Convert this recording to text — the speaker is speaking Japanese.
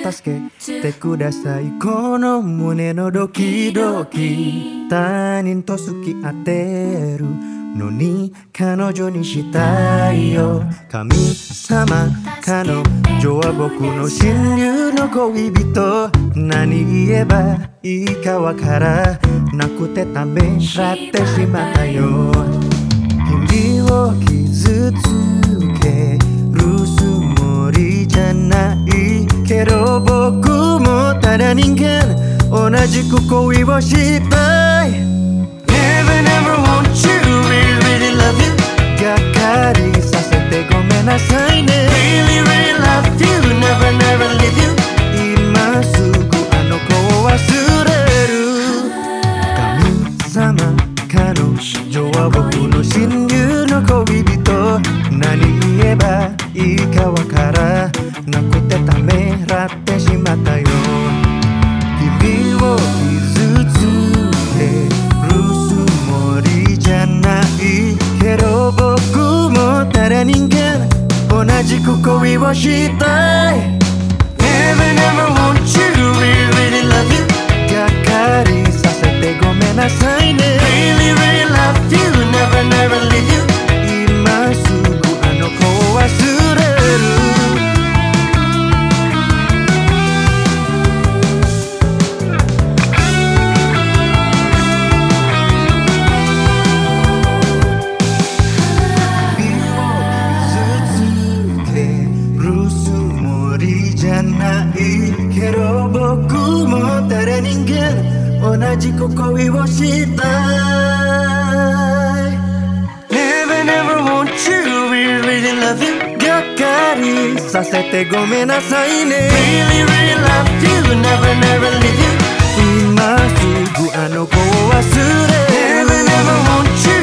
助けてください。この胸のドキドキ、他人と付き合ってるのに彼女にしたいよ。神様彼女は僕の親友の恋人。何言えばいいかわからなくてためらってしまったよ。君を傷つけるつもりじゃないけど、僕もただ人間、同じく恋をしたい。 Never never want you, really really love you。 がっかりさせてごめんなさいね。 Really really love you, never never leave you。 今すぐあの子を忘れる。神様彼女は僕の親友の恋人。何言えばいいかわからなくてためらってしまったよ。君を傷つけるつもりじゃないけど、僕もただ人間、同じく恋をしたい。 Never never want you, really really love you。 がっかりさせてごめんなさいね。 Really really love you, never never leave you。 今すぐあの子を忘れる。けど僕も誰人間、同じく恋をしたい。 Never never want you, really really love you。 がっかりさせてごめんなさいね。 Really really love you, never never leave you。 今すぐあの子を忘れる。 Never never want you